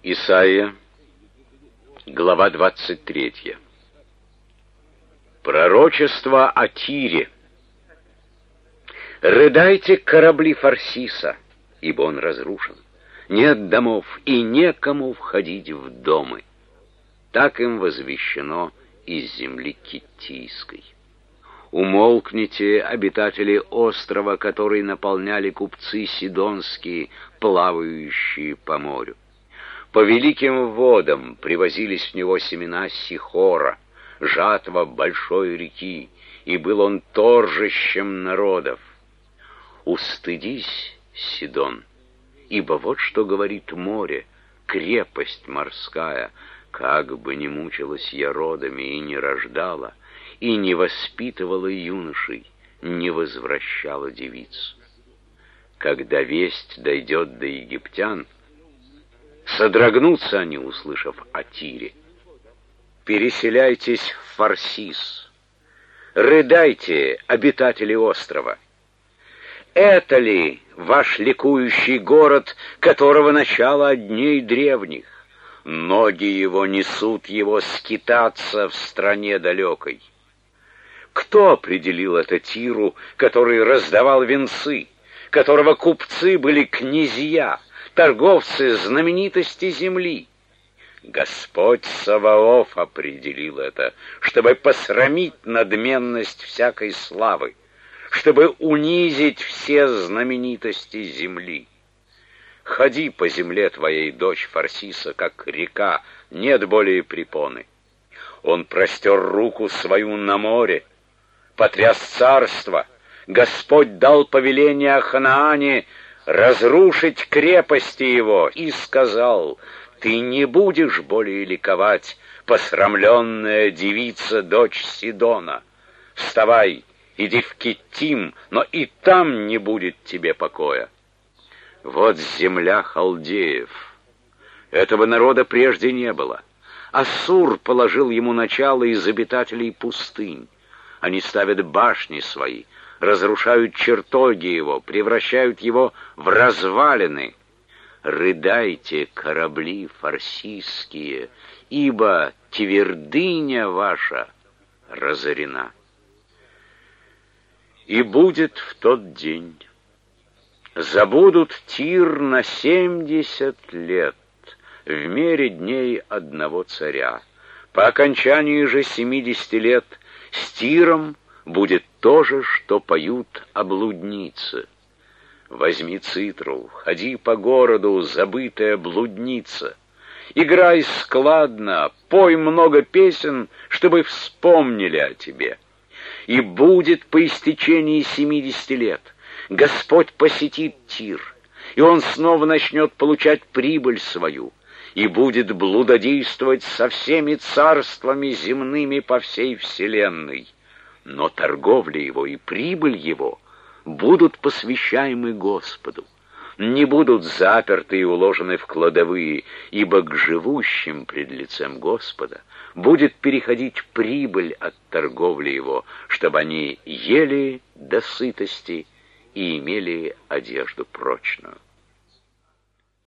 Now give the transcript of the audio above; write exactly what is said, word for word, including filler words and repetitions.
Исайя, глава двадцать третья. Пророчество о Тире. «Рыдайте, корабли Фарсиса, ибо он разрушен. Нет домов, и некому входить в домы». Так им возвещено из земли Киттийской. Умолкните, обитатели острова, который наполняли купцы сидонские, плавающие по морю. По великим водам привозились в него семена Сихора, жатва большой реки, и был он торжищем народов. Устыдись, Сидон, ибо вот что говорит море, крепость морская, как бы не мучилась я родами и не рождала, и не воспитывала юношей, не возвращала девиц. Когда весть дойдет до египтян, содрогнутся они, услышав о Тире. Переселяйтесь в Фарсис, рыдайте, обитатели острова. Это ли ваш ликующий город, которого начало от дней древних? Ноги его несут его скитаться в стране далекой. Кто определил это Тиру, который раздавал венцы, которого купцы были князья, торговцы знаменитости земли? Господь Саваоф определил это, чтобы посрамить надменность всякой славы, чтобы унизить все знаменитости земли. Ходи по земле твоей, дочь Фарсиса, как река, нет более препоны. Он простер руку свою на море, потряс царство. Господь дал повеление о Ханаане разрушить крепости его и сказал: ты не будешь более ликовать, посрамленная девица, дочь Сидона. Вставай, иди в Киттим, но и там не будет тебе покоя. Вот земля халдеев. Этого народа прежде не было. Ассур положил ему начало из обитателей пустынь. Они ставят башни свои, разрушают чертоги его, превращают его в развалины. Рыдайте, корабли фарсийские, ибо твердыня ваша разорена. И будет в тот день: забудут Тир на семьдесят лет, в мере дней одного царя. По окончании же семидесяти лет с Тиром будет то же, что поют о блуднице. Возьми цитру, ходи по городу, забытая блудница. Играй складно, пой много песен, чтобы вспомнили о тебе. И будет по истечении семидесяти лет Господь посетит Тир, и он снова начнет получать прибыль свою, и будет блудодействовать со всеми царствами земными по всей вселенной. Но торговля его и прибыль его будут посвящаемы Господу, не будут заперты и уложены в кладовые, ибо к живущим пред лицем Господа будет переходить прибыль от торговли его, чтобы они ели до сытости и имели одежду прочную.